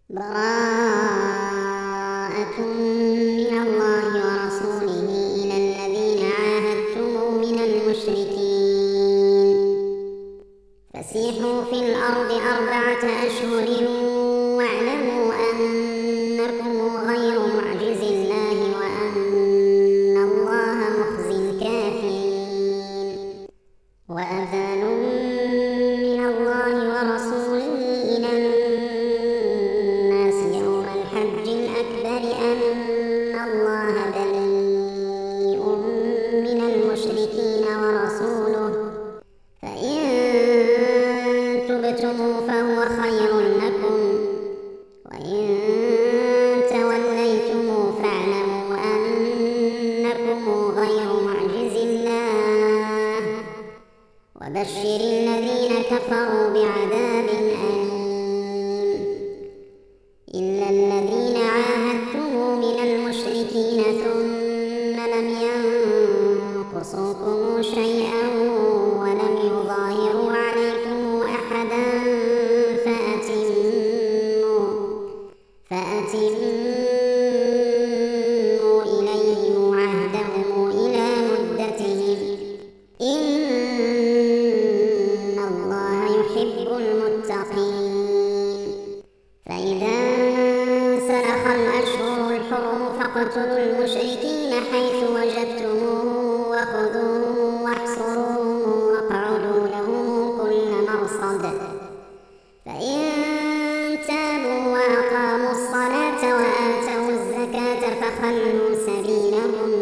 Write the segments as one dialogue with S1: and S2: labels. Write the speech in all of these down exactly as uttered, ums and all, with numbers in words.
S1: براءة من الله ورسوله إلى الذين عاهدتم من المشركين فسيحوا في الأرض أربعة أشهر واعلموا أنكم غير معجز الله وأن الله مخزي الكافرين وأذان من الله ورسوله إلى الناس يوم الحج الأكبر أن الله بريء من المشركين ورسوله فإن تبتم فهو خير لكم وإن توليتم فاعلموا أنكم غير معجز الله وبشر الذين كفروا بعذاب أليم إلا الذين عاهدتم من المشركين ثم لم ينقصوكم شيئا ولم يظاهروا عليكم أحدا فأتموا فأتموا إليهم عهدهم إلى مدتهم إن الله يحب المتقين فإذا انسلخ الأشهر الحرم فاقتلوا المشركين حيث وجدتموهم وخذوهم واحصروهم واقعدوا لهم كل مرصد فإن تابوا وأقاموا الصلاة وآتوا الزكاة فخلوا سبيلهم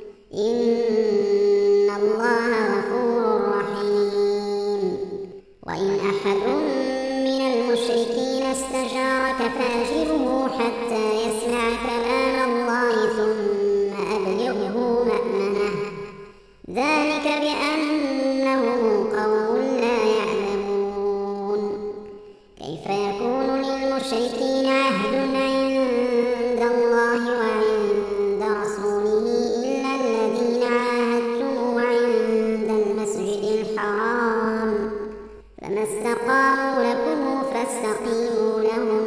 S1: إن الله غفور رحيم وإن أحد من المشركين استجارك فأجره حتى يسمع كلام الله ثم أبلغه مأمنه ذلك بأنهم قوم لا يعلمون كيف يكون للمشركين عهد عند الله وعند رسوله إلا الذين عاهدتم عند المسجد الحرام فما استقاموا لكم فاستقيموا لهم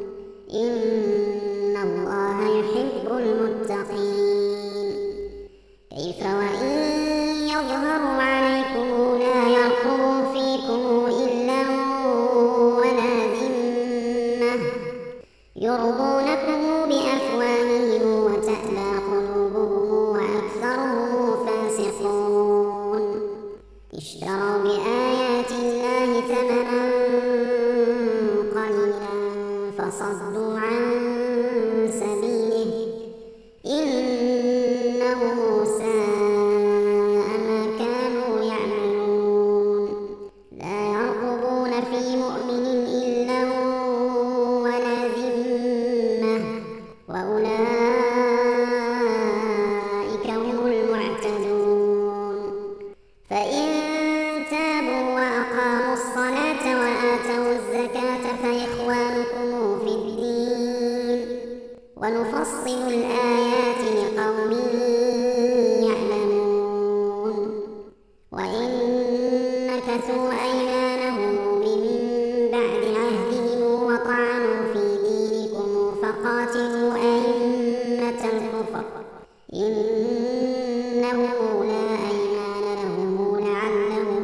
S1: إن الله يحب المتقين كيف وإن يظهروا عليكم لا يرقبوا فيكم إلا ولا ذمة يرضونكم بأفواههم وتأبى قلوبهم وأكثرهم فاسقون اشتروا بآيات الله ثمنا قليلا فصدوا عن سبيله إنهم ساء ما كانوا يعملون لا يرقبون في مؤمن إلا ولا ذمة وأولئك هم المعتدون فإن تابوا وأقاموا الصلاة وآتوا الزكاة فإخوانكم في الدين ونفصل الآيات لقوم يعلمون وإن نكثوا أيمانهم من بعد عهدهم وطعنوا في دينكم فقاتلوا أئمة الكفر إنهم لا أيمان لهم لعلهم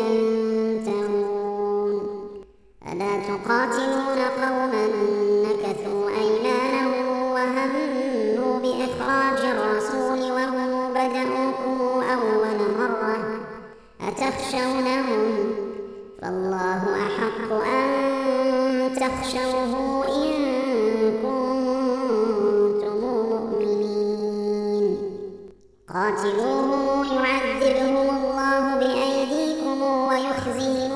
S1: ينتهون ألا تقاتلون قوما نكثوا أيمانهم وهموا بإخراج الرسول وهم بدأوكم أول مرة أتخشونهم فالله أحق أن تخشوه إن كنتم مؤمنين قاتلوهم يعذبهم الله بأيديكم ويخزيهم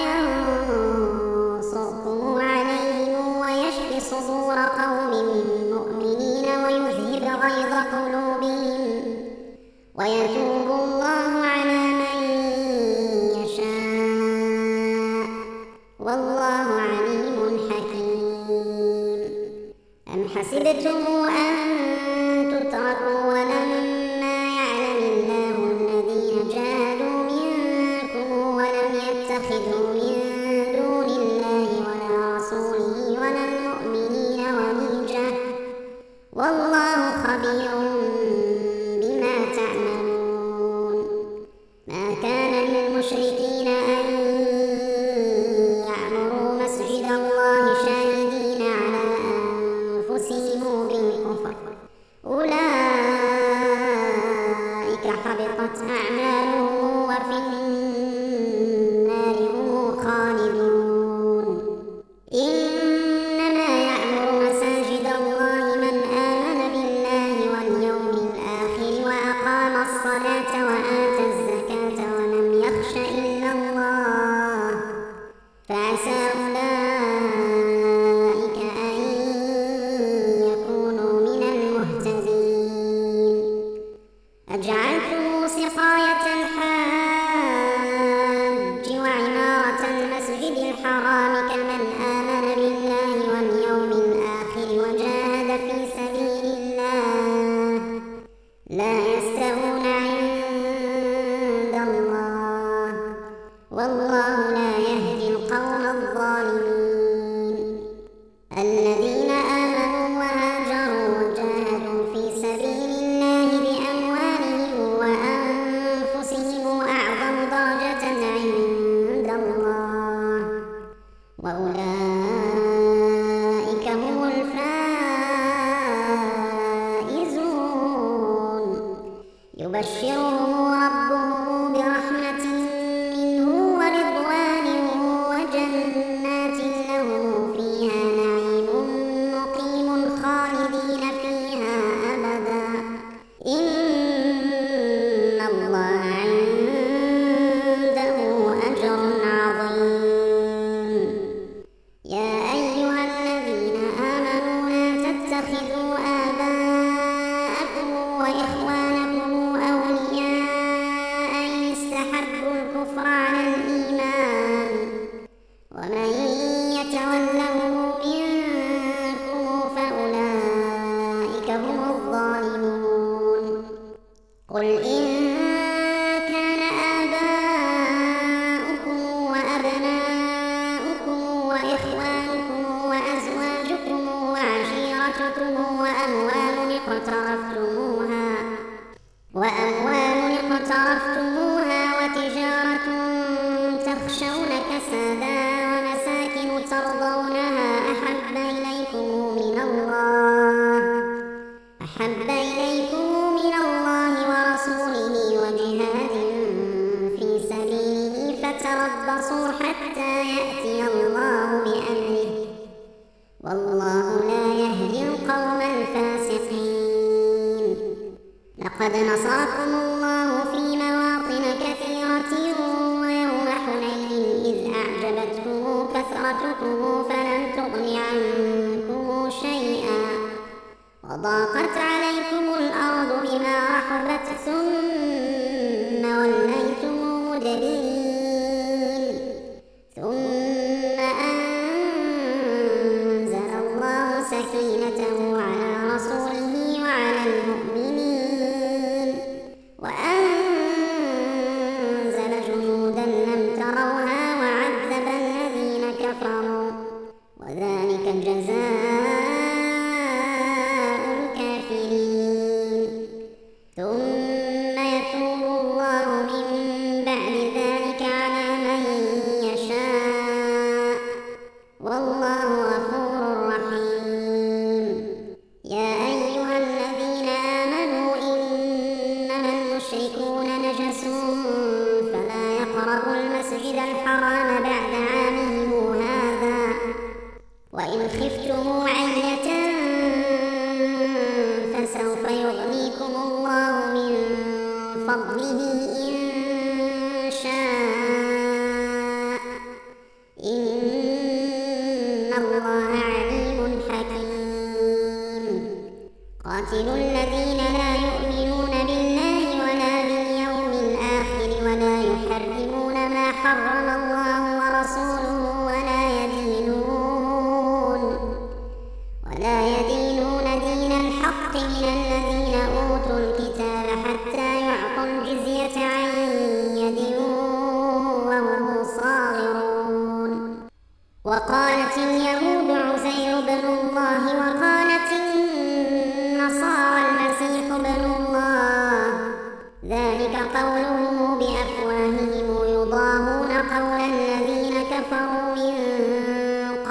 S1: وينصركم عليهم ويشف صدور قوم مؤمنين ويذهب غيظ قلوبهم ويتوب الله على من يشاء والله عليم حكيم أم حسبتم أن تتركوا ولما يعلم الله الذين جاهدوا منكم ولم يتخذوا من دون الله ولا رسوله ولا المؤمنين ما كان للمشركين أن يعمروا مسجد الله شاهدين على أنفسهم بالكفر، أولئك حبطت أعمالهم وفي النار هم خالدون. إنما يعمر مساجد الله من آمن بالله واليوم الآخر وأقام الصلاة وآتى الزكاة ولم يخش إلا الله، فعسى أولئك أن يكونوا من المهتدين. أجعلتم سقاية الحاج وعمارة المسجد الحرام كمن آمن بالله واليوم الآخر وجاهد في سبيل الله لا يستوون عند الله، والله لا يهدي القوم الظالمين. الذين آمنوا وهاجروا وجاهدوا في سبيل الله بأموالهم وأنفسهم أعظم درجة عند الله، وأولئك هم الفائزون. يبشرهم ربهم برحمة منه ورضوان وجنات لهم فيها نعيم مقيم خالدين فيها أبدا، إن الله عنده أجر عظيم. يا أيها الذين آمنوا لا تتخذوا آباءكم وإخوانكم أولياء إن استحبوا الكفر على الإيمان، ومن يتولهم منكم فأولئك هم الظالمون. قل إن كان آباؤكم وأبناؤكم وإخوانكم وأزواجكم وعشيرتكم وأموال اقترفتموها وأموال اقترفتموها وتجارة تخشون كسادها ومساكن ترضونها أحب إليكم من الله أحب إليكم من الله ورسوله وجهاد في سبيله فتربصوا حتى يأتي الله بأمره، والله لا يهدي القوم الفاسقين. لقد نصركم الله في مواطن كثيرة ويوم حنين إذ أعجبتكم كثرتكم فلم تغن عنكم شيئا وضاقت عليكم الأرض بما رحبت ثم وليتم مدبرين، ثم أنزل الله سكينته على رسوله وعلى المؤمنين وأنزل جنودا لم تروها وعذب الذين كفروا، وذلك جزاء الكافرين. ثم يتوب الله من بعد ذلك على من يشاء، والله غفور رحيم. يا أيها الذين آمنوا إنما المشركون نجس فلا يقربوا المسجد الحرام بعد عامهم هذا، وإن خفتم عيلة فسوف يغنيكم الله من فضله إن شاء، إن الله عليم حكيم. قاتلوا الذين لا يؤمنون بالله ولا باليوم الآخر ولا يحرمون ما حرم الله ورسوله ولا يدينون ولا يدينون دين الحق من الذين أوتوا الكتاب حتى يعطوا الجزية عن يد وهم صاغرون. وقالت اليهود عزير بن الله وقالت النصارى المسيح بن الله، ذلك قولهم بأفواههم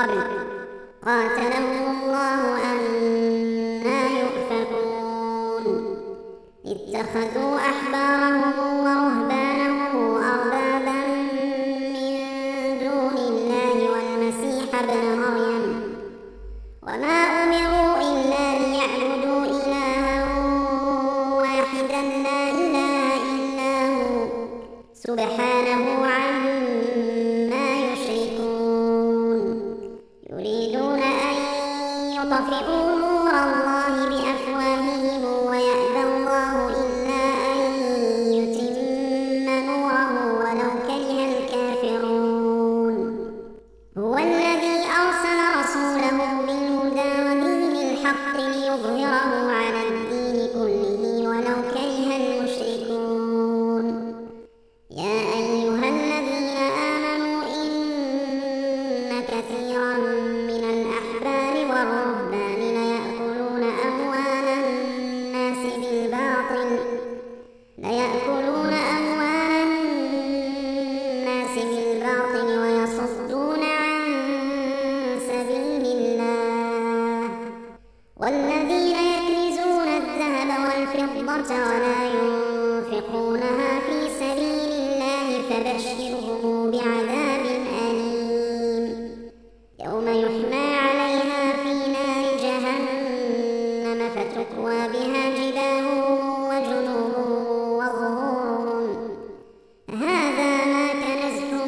S1: قبل قاتلهم الله أنى يؤفكون اتخذوا أحبارهم ورهبانهم أربابا من دون الله والمسيح ابن مريم وما أمروا إلا ليعبدوا إلها واحدا لا إله إلا هو سبحانه عما يشركون يريدون أن يطفئوا نور الله بأفواههم ويأبى الله إلا أن يتم نوره ولو كره الكافرون هو الذي أرسل رسوله بالهدى ودين الحق ليظهره على الدين كله ولو كره المشركون يا أيها الذين آمنوا إن كثيرا من الأحبار والرهبان ليأكلون أموال الناس بالباطل ليأكلون أموال الناس بالباطل ويصدون عن سبيل الله والذين يكنزون الذهب والفضة ولا ينفقونها في سبيل الله فبشرهم بعذاب أليم يوم يحمى عليها في نار جهنم فتكوى بها جباههم وجنوبهم وظهورهم هذا ما كنزتم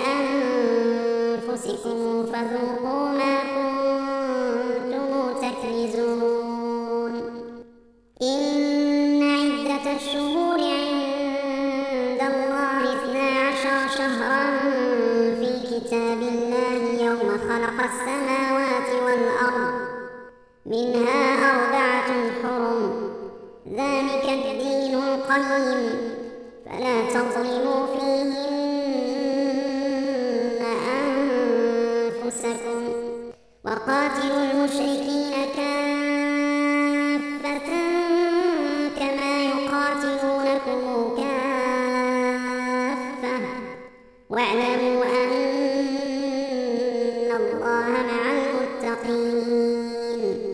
S1: لأنفسكم فذوقوا ما كنتم تكنزون إن عدة الشهور عند الله اثنا عشر شهرا في كتاب الله يوم خلق السماوات والأرض منها أربعة حرم ذلك الدين القيم فلا تظلموا فيهن أنفسكم وقاتلوا المشركين كافة كما يقاتلونكم كافة واعلموا أن الله مع المتقين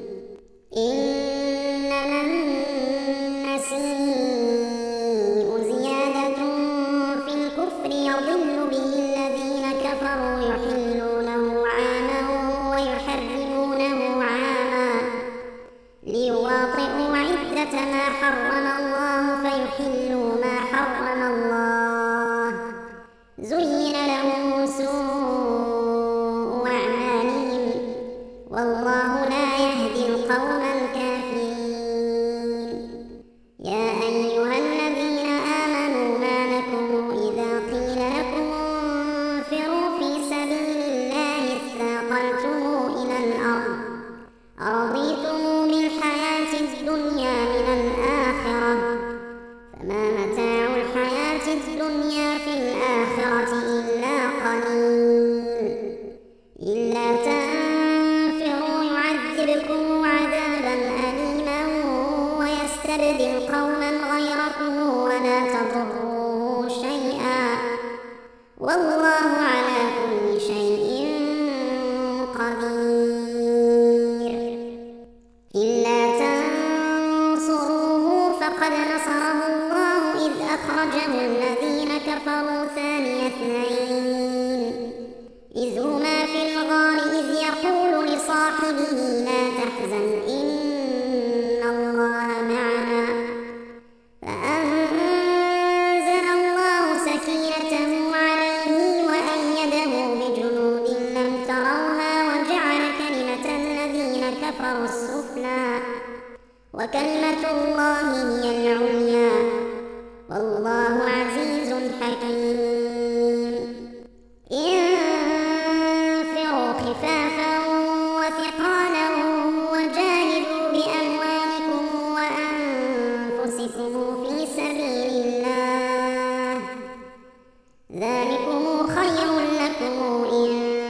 S1: إنما النسيء زيادة في الكفر يضل به الذين كفروا يحلونه عاما ويحرمونه عاما ليواطئوا عدة ما حرم الله فيحلوا ما حرم الله زين لهم سوء أعمالهم والله لا يهدي القوم الكافرين يا أيها الذين آمنوا ما لكم إذا قيل لكم انفروا في سبيل الله اثاقلتم إلى الأرض أرضيتم بالحياة الدنيا من الآخرة فما متاع الحياة الدنيا في الآخرة إلا قليل إلا تنفروا يعذبكم عذابا أليما ويستبدل قوما غيركم ولا تضروه شيئا والله على كل شيء قدير إلا تنصروه فقد نصره الله إذ أخرجه الذين كفروا ثاني اثنين إذ هما في الغار إذ يقول لصاحبه لا تحزن إن الله معنا فأنزل الله سكينته عليه وأيده بجنود لم تروها وجعل كلمة الذين كفروا السفلى وكلمة الله هي العليا والله عزيز حكيم انفروا خفافا وثقالا وجاهدوا بأموالكم وأنفسكم في سبيل الله ذلكم خير لكم إن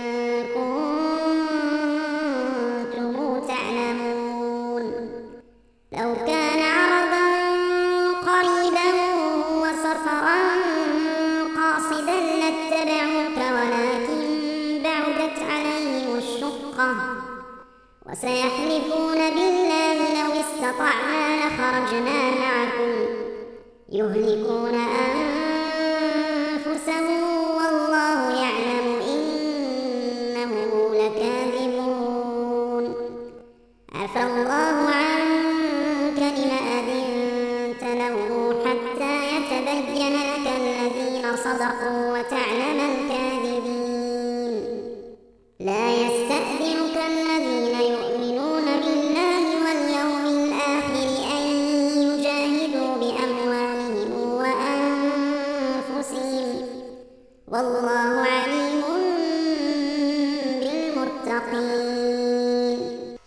S1: كنتم تعلمون لو كان عرضا قريبا وسفرا قاصدا لاتبعوك ولكن بعدت عليهم الشقة رزقه وسيحلفون بالله لو استطعنا لخرجنا معكم يهلكون أنفسهم والله يعلم إنهم لكاذبون عفى الله عنك لم أذنت لهم حتى يتبين لك الذين صدقوا وتعلم الكاذبين لا يستأذنك الذين يؤمنون بالله واليوم الآخر أن يجاهدوا بأموالهم وأنفسهم والله عليم بالمتقين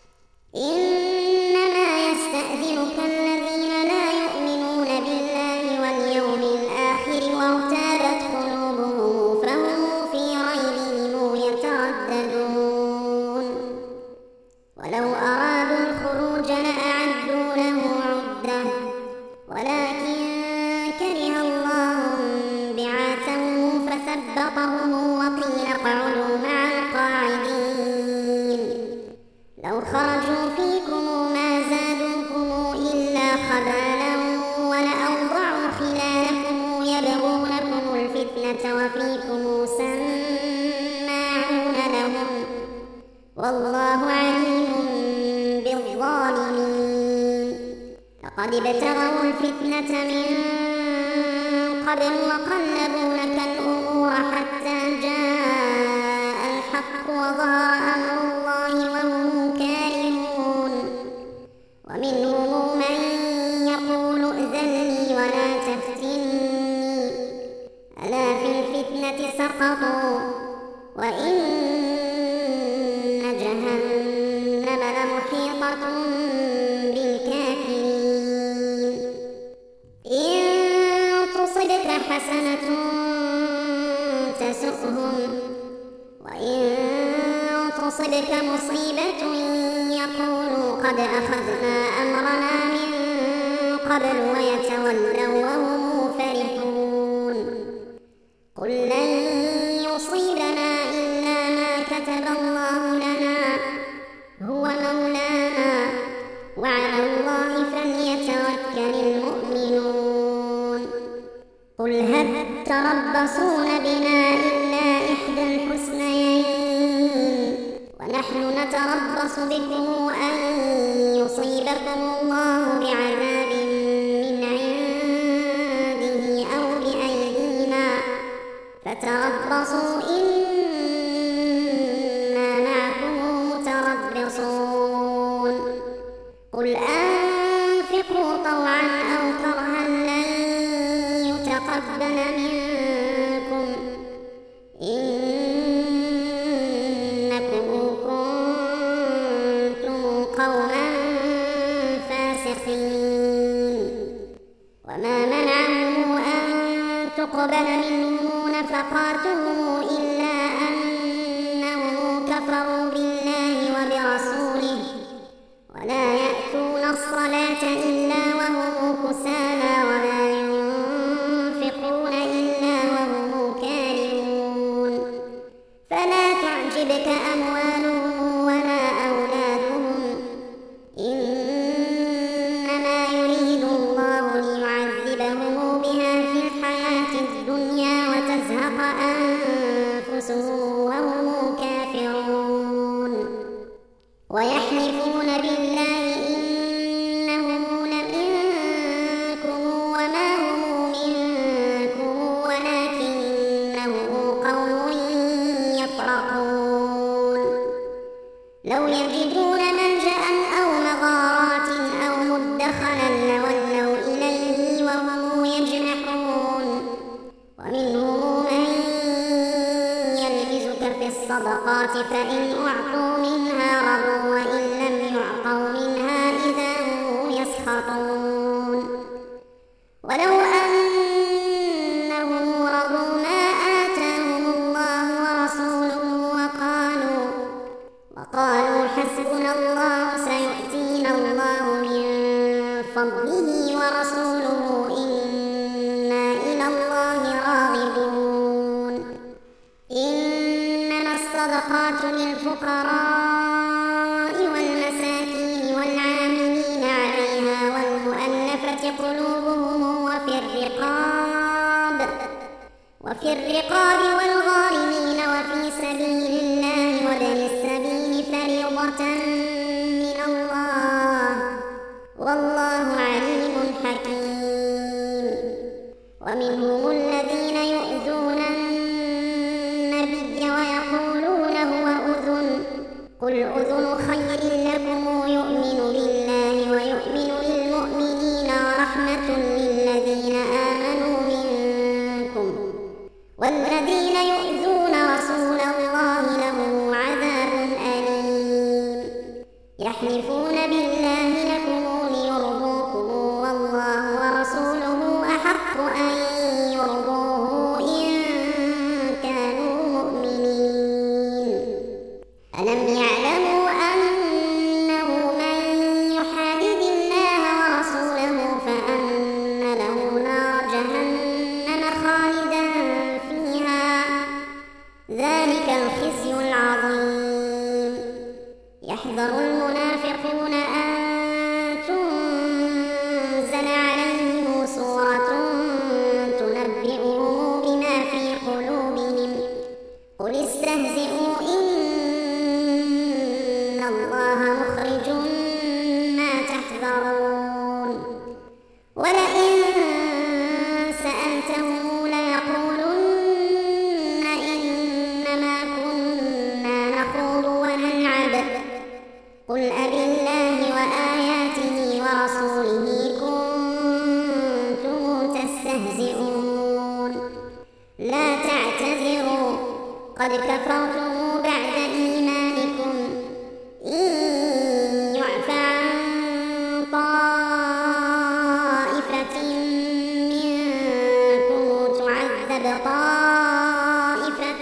S1: إنما يستأذنك الذين لا يؤمنون بالله واليوم الآخر وارتابت قلوبهم فهم في ريبهم يترددون ولو أرادوا الخروج لأعدوا له عدة ولكن كره الله بعاثهم فثبطهم وقيل اقعدوا مع القاعدين لو خرجوا فيكم ما زادوكم إلا خبالا ولأوضعوا خلالكم يبغونكم الفتنة وفيكم سماعون لهم والله عليم بالظالمين لقد ابتغوا الفتنة من قبل وقلبوا لك الأمور حتى جاء الحق وظهر أمر الله وهم كارهون ومنهم من يقول ائذن لي ولا تفتني ألا في الفتنة سقطوا وإن جهنم لمحيطة بالكافرين إن تصبك حسنة تسؤهم وإن تصبك مصيبة يقولوا قد أخذنا أمرنا من قبل ويتولوا وهم فرحون قل لن يصيبنا إلا ما كتب الله لنا هو مولانا وعلى الله فليتوكل المؤمنون قل هل تربصون بنا إلا إحدى الحسنيين ونحن نتربص بكم أن يصيبكم الله بعذاب من عنده أو بأيدينا فتربصوا إنا معكم متربصون قل أنفقوا طوعا أو كرها لن يتقبل منكم إنكم كنتم قوما فاسقين وما منعهم أن تقبل منهم نفقاتهم إلا أنهم كفروا بالله وبرسوله ولا يأتون الصلاة إلا وهم كسالى ولا ينفقون إلا وهم كارهون فلا تعجبك أموالهم ولا أولادهم إنما يريد الله ليعذبهم بها في الحياة الدنيا وتزهق أنفسهم وهم كافرون ويحلفون بالله إنهم لمنكم وما هم منكم ولكنهم قوم يفرقون لو يجدون ملجأ أو مغارات أو مدخلا لولوا إليه وهم يجمحون ومنهم من يلمزك في الصدقات فإن أعطوا منها رضوا وإن لم يعطوا منها إذا هم يسخطون ولو أنهم رضوا ما آتاهم الله ورسوله وقالوا وقالوا حسبنا الله سيؤتينا الله من فضله ورسوله إنا إلى الله راغبون إنما الصدقات للفقراء الرقاب والغارمين وفي سبيل الله وابن السبيل فريضة من الله والله عليم حكيم. ومنهم الذين يؤذون النبي ويقولون هو أذن قل أذن خير لكم يؤمن بالله ويؤمن للمؤمنين ورحمة للذين آمنوا منكم والذين يؤذون رسول الله لهم عذاب أليم. يحلفون بالله لكم ليرضوكم والله ورسوله أحق أن يرضوه إن كانوا مؤمنين. ألم يعلموا أنه من يحادد الله ورسوله فأن له نار جهنم خالدا فيها ذلك الخزي العظيم. يحذر المنافقون أن تنزل عليهم سورة تنبئهم بما في قلوبهم قل استهزئوا إن الله مخرج ما تحذرون. ولئن سألتهم ليقولن إنما كنا نخوض ونلعب قل أبالله وآياته ورسوله كنتم تستهزئون لا تعتذروا قد كفرتم بعد إيمانكم إن يعف عن طائفة منكم تعذب طائفة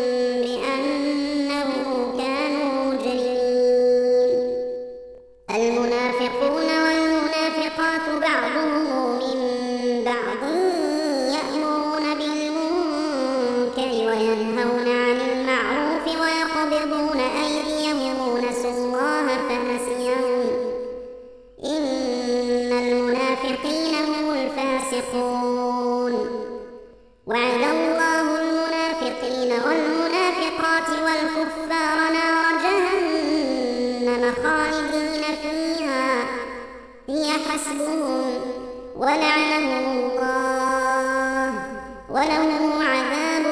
S1: بأنهم كانوا مجرمين. المنافقون والمنافقات بعضهم من بعض يأمرون بالمنكر وينهون عن المعروف ويقبضون أيديهم نسوا الله فنسيهم إن المنافقين هم الفاسقون. وعد الله المنافقين والمنافقات والكفار نار جهنم خالدين فيها هي حسبهم ولعنهم الله ولهم عذاب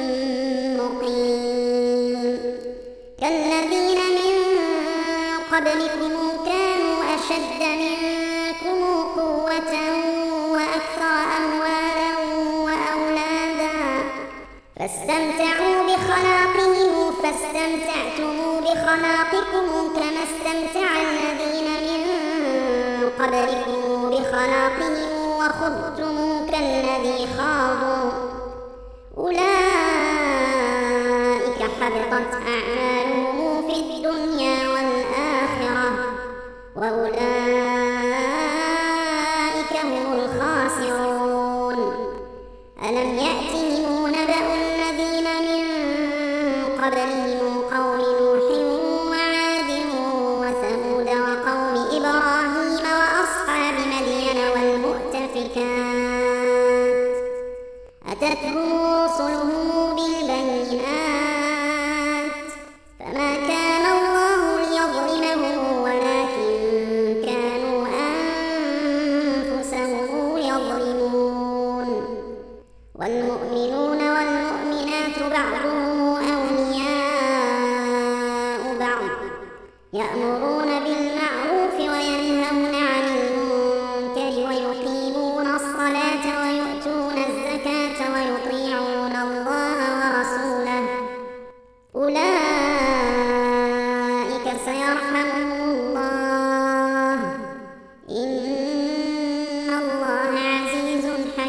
S1: مقيم. كالذين من قبلكم كانوا أشد منكم قوة وأكثر أموالا وأولادا فاستمتعوا بخلاقهم فاستمتعتم بخلاقكم كما استمتع الذين من قبلكم بخلاقهم وخضتم كالذي خاضوا أولئك حبطت أعمالهم في الدنيا والآخرة وأولئك هم الخاسرون. ألم يأتهم نبأ الذين من قبلهم قوم نوح وعاد وثمود وقوم إبراهيم وأصحاب مدين والمؤتفكات أتتهم رسلهم بالبينات فما كان الله ليظلمهم ولكن كانوا أنفسهم يظلمون. والمؤمنون والمؤمنات بعضهم أولياء بعض يأمرون بالمعروف وينهون عن المنكر ويقيمون الصلاة ويؤتون الزكاة ويطيعون الله ورسوله أولئك سيرحمهم الله إن الله عزيز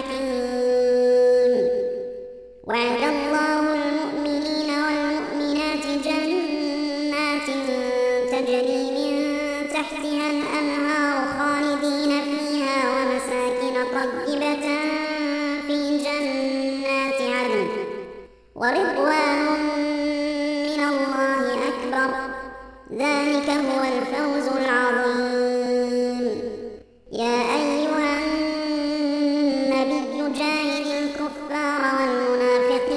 S1: حكيم. وعد الله المؤمنين والمؤمنات جنات تجري من تحتها الأنهار خالدين فيها ومساكن طيبة في جنات عدن ورضوان من الله أكبر ذلك هو الفوز العظيم. يا أيها النبي جاهد الكفار والمنافقين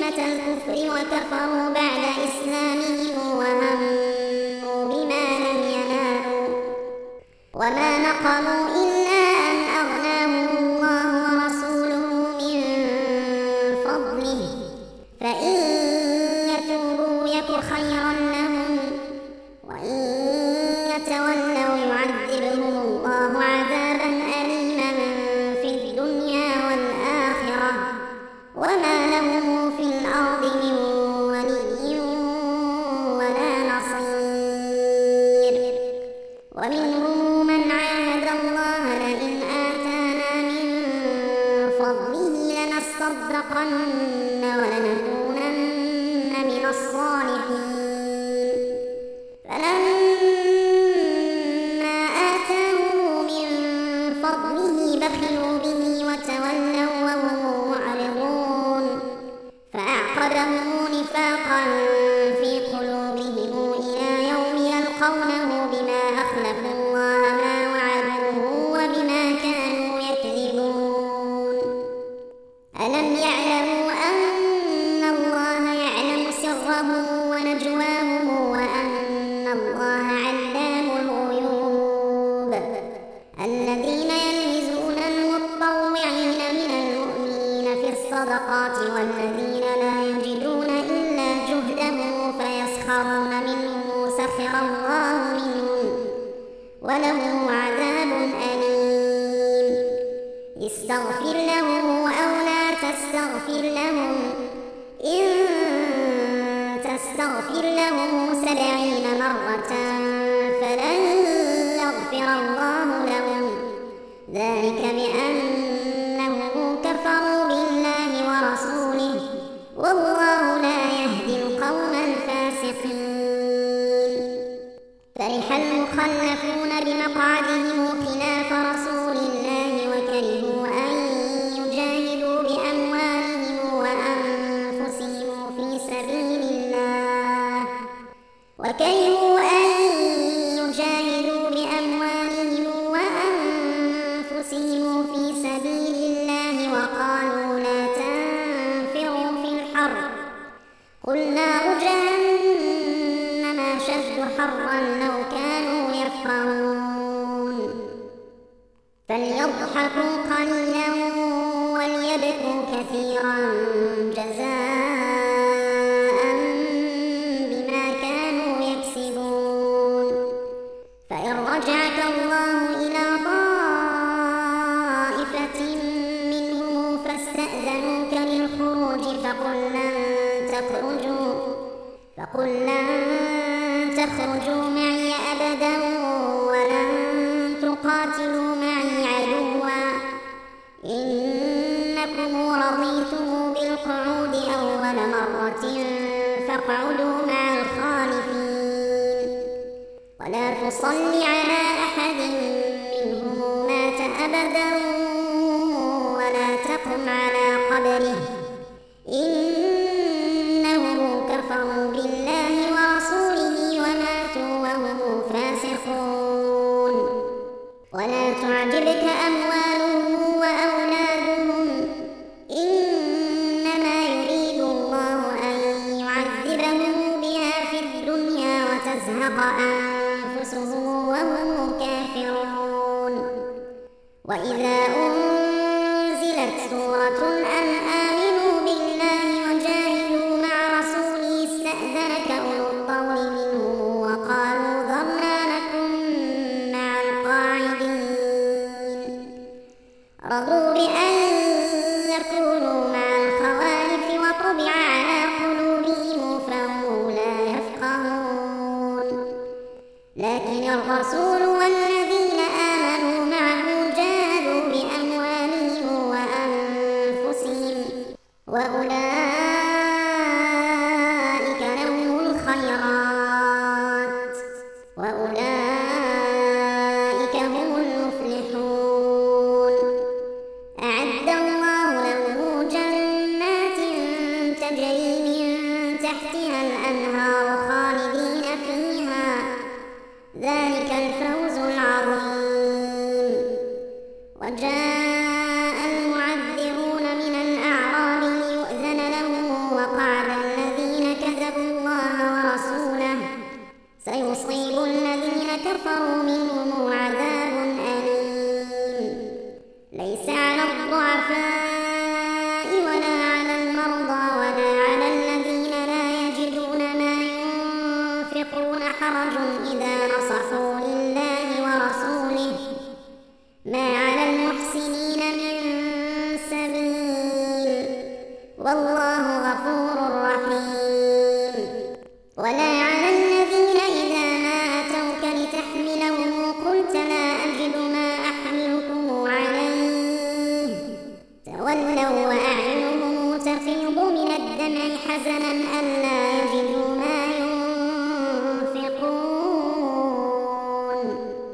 S1: ملة الكفر وكفروا بعد إسلامهم وهموا بما لم ينالوا وما نقموا إلا أن أغناهم الله ورسوله من فضله فإن يتوبوا يك خيرا لهم وإن يتولوا يعذبهم الله عذابا أليما في الدنيا والآخرة وما لهم في الأرض من ولي ولا نصير ومنهم من عاهد الله لئن آتانا من فضله لنصدقن ولنكونن من الصالحين فلما آتاهم من فضله بخلوا به وتولوا وهم معرضون فأعقبهم نفاقا في قلوبهم إلى يوم يلقونه بما أخلفوا الله ما وعدوه وبما كانوا يكذبون ألم يعلموا أن الله يعلم سرهم ونجواهم وأن الله علام الغيوب الذين يلمزون المطوعين من المؤمنين في الصدقات والذين لا يجدون إلا جهدهم فيسخرون منهم سخر الله منهم ولهم عذاب أليم استغفر لهم أو لا تستغفر لهم إن تستغفر لهم سبعين مرة فلن يغفر الله لهم ذلك بأنهم كفروا بالله ورسوله والله لا يهدي القوم الفاسقين فرح المخلفون بمقعدهم خلاف رسول الله وكرهوا أن يجاهدوا بأموالهم وأنفسهم في سبيل الله وكرهوا أن يجاهدوا بأموالهم وأنفسهم في سبيل الله وقالوا لا تنفروا في الحر قل نار جهنم أشد حرا لو كانوا يفقهون فليضحكوا قليلا وليبكوا كثيرا جزاء بما كانوا يكسبون فإن رجعك الله إلى طائفة منهم فاستأذنوك للخروج فقل لن تخرجوا فقل لن تخرجوا معي أبدا ولن تقاتلوا معي عدوا إنكم رضيتم بالقعود أول مرة فاقعدوا مع الخالفين ولا تصل على أحد منهم مات أبدا ولا تقم على قبره إنهم كفروا بالله ورسوله وماتوا وهم فاسقون ولا تعجبك أموالهم وأولادهم إنما يريد الله أن يعذبهم بها في الدنيا وتزهق أنفسهم وهم كافرون وإذا أنزلت سورة أن آمنوا بالله وجاهدوا مع رسوله استأذنك أولو الطول منهم وقالوا ذرنا نكن مع القاعدين رضوا بأن يكونوا مع الخوالف وطبع على قلوبهم فهم لا يفقهون لكن الرسول والذين آمنوا معه جاهدوا بأموالهم وأنفسهم وأولئك لهم الخيرات وأولئك هم المفلحون أعد الله لهم جنات تجري من تحتها الأنهار خالدين فيها ذلك الفوز العظيم وجاء المعذرون من الأعراب ليؤذن لهم ولا على الذين إذا ما أتوك لتحملهم قلت لا أجد ما أحملكم عليه تولوا وأعينهم تفيض من الدمع حزنا ألا يجدوا ما ينفقون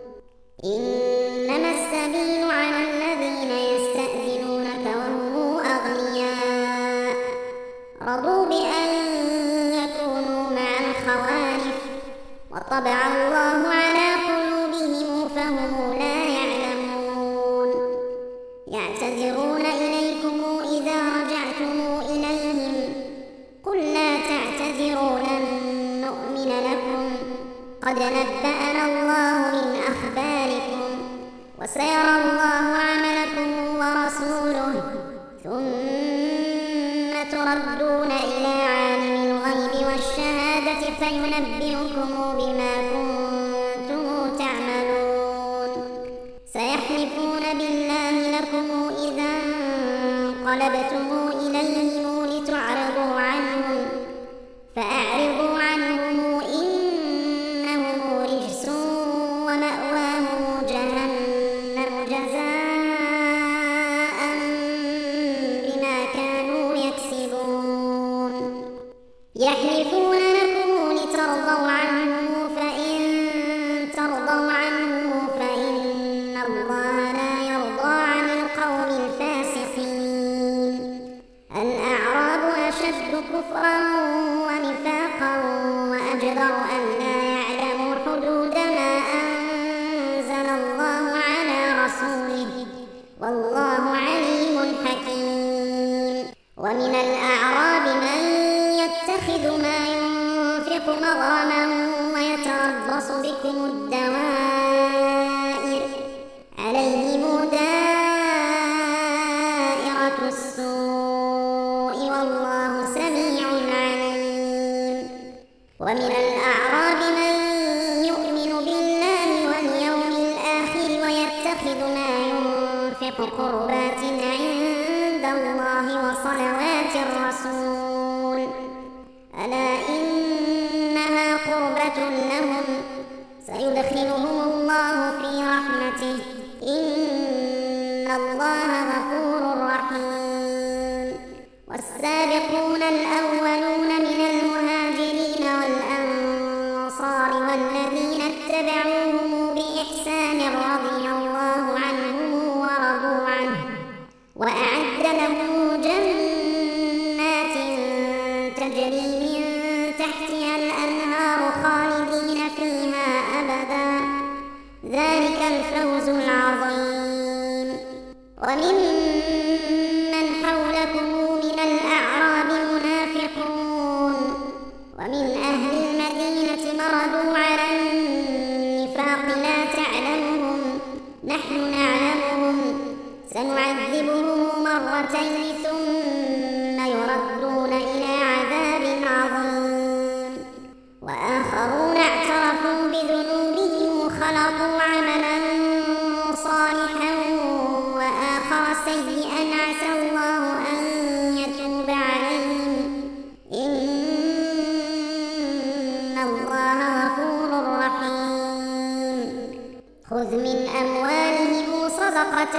S1: إنما السبيل على الذين يستأذنونك وهم أغنياء رضوا بأن يكونوا مع الخوالف وطبع الله على قلوبهم فهم لا يعلمون يعتذرون إليكم إذا رجعتم إليهم قل لا تعتذروا لن نؤمن لكم قد نبأنا الله من أخباركم وسيرى الله عملكم ورسوله ثم تردون إلى عالم الغيب والشهادة فينبئكم بما كنتم تعملون سيحلفون بالله لكم إذا انقلبتم إليهم لتعرضوا عنهم فأعرضوا عنهم إنهم رجس ومأواهم جهنم جزاء بما كانوا يكسبون يحلفون لكم لترضوا عنهم فإن ترضوا عنهم فإن الله لا يرضى عن القوم الفاسقين الأعراب أشد كفرا ونفاقا وأجدر أن لا يعلموا حدود ما أنزل الله على رسوله والله عليم حكيم ومن الأعراب من يتخذ ما ينفق مغرما ويتربص بكم الدوائر عليهم دائرة السوء والله سميع عليم ومن الأعراب من يؤمن بالله واليوم الآخر ويتخذ ما ينفق قربات عند الله وصلوات الرسول ألا إنها قربة لهم سيدخلهم الله في رحمته إن الله غفور رحيم والسابقون الأولون من المهاجرين والأنصار والذين اتبعوهم بإحسان رضي الله عنهم ورضوا عنه وأعد لهم جنات تجري من تحتها الأنهار خالدين فيها أبدا ذلك الفوز العظيم وممن حولكم من الأعراب منافقون ومن أهل المدينة مردوا على النفاق لا تعلمهم نحن نعلمهم سنعذبهم مرتين ثم يردون إلى عذاب عظيم وآخرون اعترفوا بذنوبهم خلقوا عملا صالحا وآخر سيئا عسى الله أن يتوب عليهم إن الله غفور رحيم خذ من أموالهم صدقة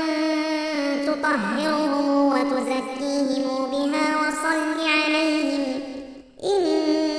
S1: تطهرهم وتزكيهم بها وصل عليهم إن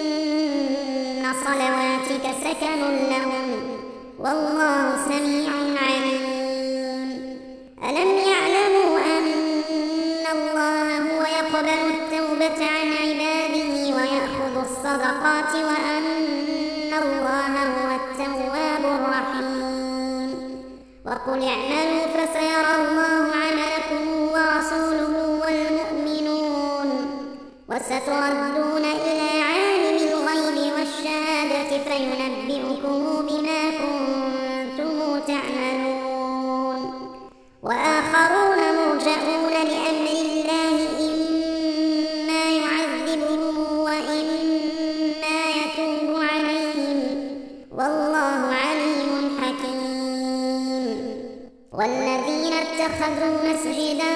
S1: صلواتك سكن لهم والله سميع عليم ألم يعلموا أن الله هو يقبل التوبة عن عباده ويأخذ الصدقات وأن الله هو التواب الرحيم وقل اعملوا فسيرى الله عملكم ورسوله والمؤمنون وستردون إلى عالم الغيب والشهادة فينبئكم بما كنتم تعملون وآخرون مرجعون لأمر الله إما يعذبهم وإما يتوب عليهم والله عليم حكيم والذين اتخذوا مسجدا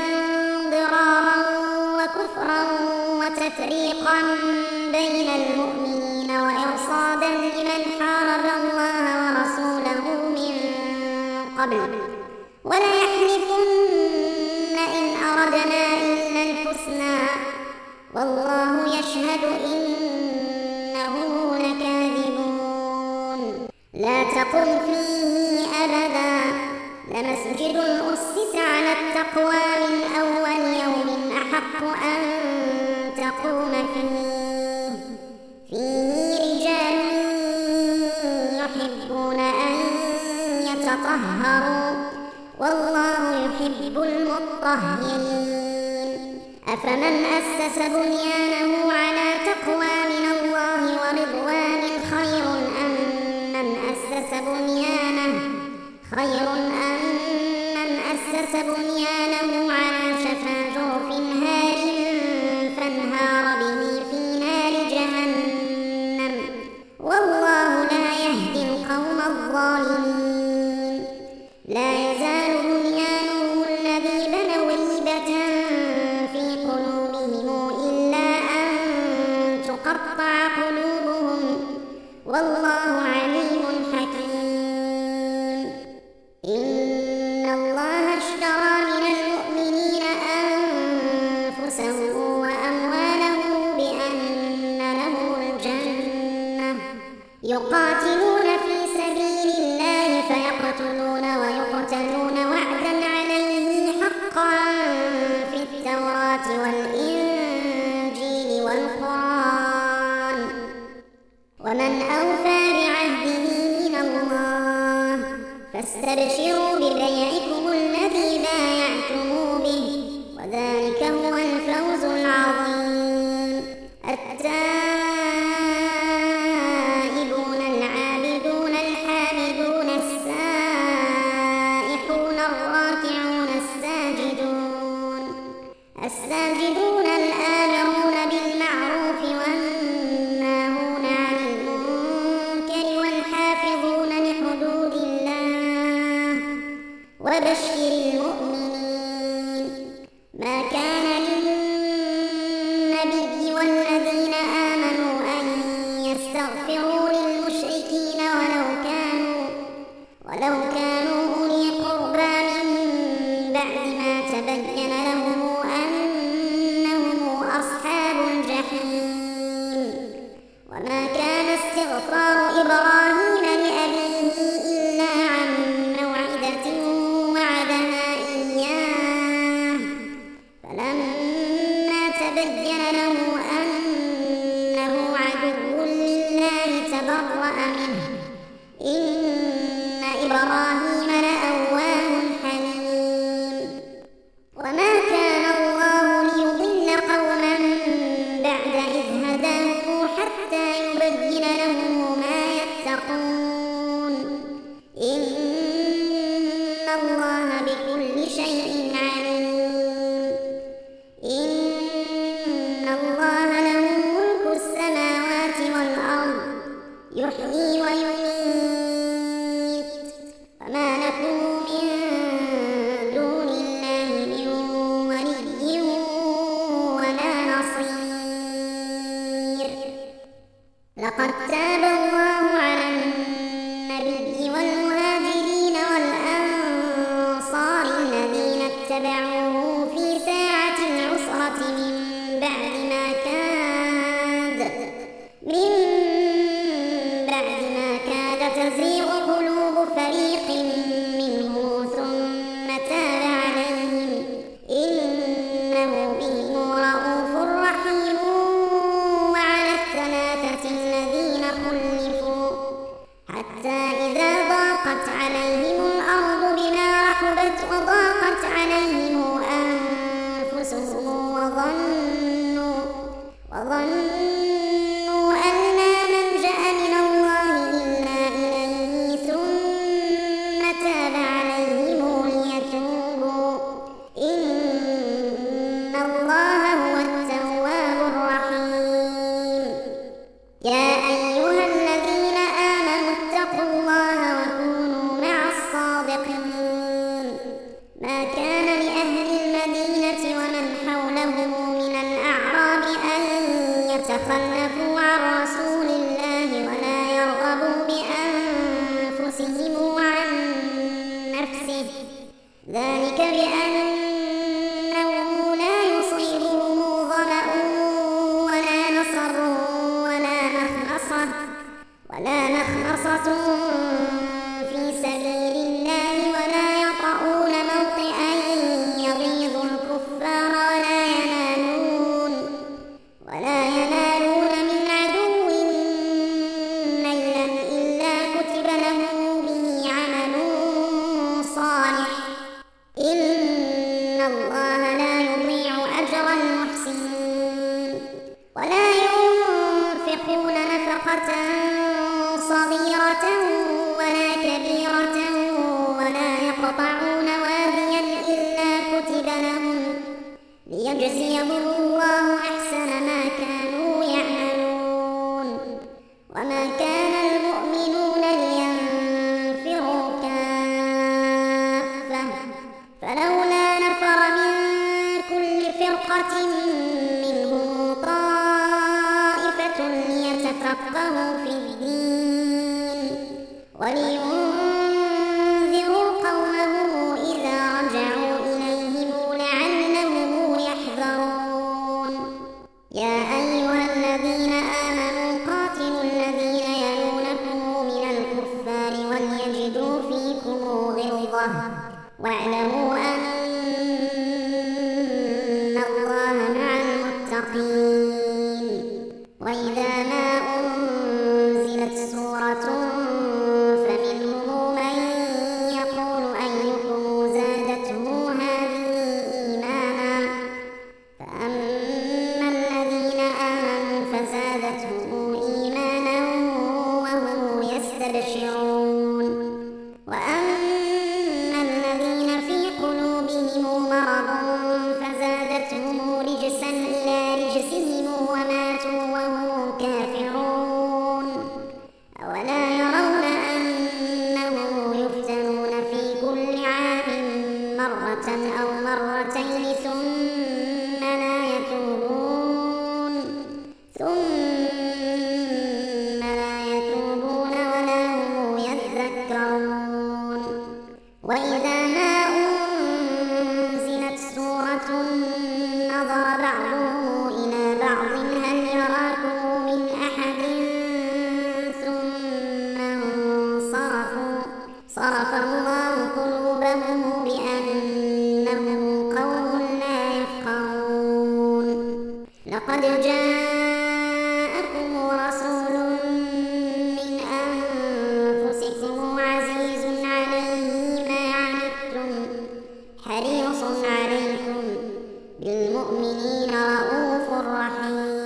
S1: ضرارا وكفرا وتفريقا بين المؤمنين وإرصادا لمن حارب الله ورسوله من قبل وليحلفن إن أردنا إلا الحسنى والله يشهد إنهم لكاذبون لا تقم فيه أبدا لمسجد أسس على التقوى من أول يوم أحق أن تقوم فيه فيه رجال يحبون أن يتطهروا والله يحب المطهرين أفمن أسس بنيانه على تقوى من الله ورضوان خير أم من أسس بنيانه خير أم من أسس بنيانه على شفا جرف هار فانهار به في نار جهنم والله لا يهدي القوم الظالمين لا يزال بنيانهم الذي بنوا ريبة في قلوبهم إلا أن تقطع قلوبهم والله عليم حكيم إن الله اشترى من المؤمنين أنفسهم وأموالهم بأن لهم الجنة يقاتلون في سبيل الله فيقتلون ويقتلون وعدا عليه حقا في التوراة والإنجيل والقرآن ومن أوفى بعهده من الله فاستبشروا ببيعكم الذي بايعتم به وذلك هو الفوز العظيم التائبون العابدون الحامدون السائحون الراكعون الساجدون الساجدون الآمرون بالمعروف والناهون عن المنكر والحافظون لحدود الله وبشر المؤمنين ما كان للنبي والذين آمنوا أن يستغفروا للمشركين ولو كانوا ولو كانوا أولي قربى من بعد ما تبين لهم أنهم أصحاب الجحيم وما كان استغفار إبراهيم لأبيه إلا عن موعدة وعدها إياه فلما تبين له أنه عدو لله تبرأ منه إن إبراهيم لأواه حليم وما كان الله ليضل قوما بعد إذ هداهم حتى يبين لهم ما يتقون إن الله بكل شيء عليم إن الله له ملك السماوات والأرض يحيي ويميت وما لكم من دون الله من ولي ولا نصير لقد تاب الله على النبي والمهاجرين والأنصار الذين اتبعوه في ساعة العسرة من بعد ما كاد من بعد ما كاد تزيغ قلوب فريق منهم ثم تاب عليهم إنه بهم رءوف رحيم وعلى الثلاثة الذين خلفوا حتى إذا ضاقت عليهم الأرض بما رحبت وضاقت عليهم أنفسهم وظنوا وظنوا أن لا ملجأ من الله إلا إليه ثم تاب عليهم ليتوبوا إن الله هو التواب الرحيم يا أيها الذين آمنوا اتقوا الله وكونوا مع الصادقين ما كان لأهل المدينة ومن حولهم من الأعراب أن يتخلفوا عن رسول الله خاصة في سبيل الله ولا يطؤون موطئا يغيظ الكفار ولا ينالون ولا ينالون من عدو نيلا إلا كتب له به عمل صالح إن الله لا يضيع أجر المحسنين ولا ينفقون نفقة صغيرة ولا كبيرة ولا يقطعون واديا إلا كتب لهم ليجزيهم الله أحسن ما كانوا يعملون وما كان المؤمنون لينفروا كافة فلولا نفر من كل فرقة منهم طائفة ليتفقهوا في الدين ولينذروا قومهم إذا رجعوا إليهم لعلهم يحذرون يا أيها الذين آمنوا قاتلوا الذين يلونكم من الكفار وليجدوا فيكم غلظة واعلموا أن الله مع المتقين وإذا ما أنزلت سورة فمنهم من يقول أيكم زادته هذه إيمانا فأما الذين آمنوا فزادتهم إيمانا وهم يستبشرون وأما الذين في قلوبهم مرض فزادتهم رجسا إلى رجسهم وماتوا وهم كافرون أولا يرون أنهم يفتنون في كل عام مرة أو مرتين ثم لا يتوبون ثم لا يتوبون ولا هم يذكرون وإذا ما أنزلت سورة نظر بعضهم إلى بعض هل يراكم من أحد ثم انصرفوا صرف الله قلوبهم بأنهم قوم لا يفقهون لقد جاءكم رسول من أنفسكم عزيز عليه ما عنتم حريص عليكم بالمؤمنين رءوف رحيم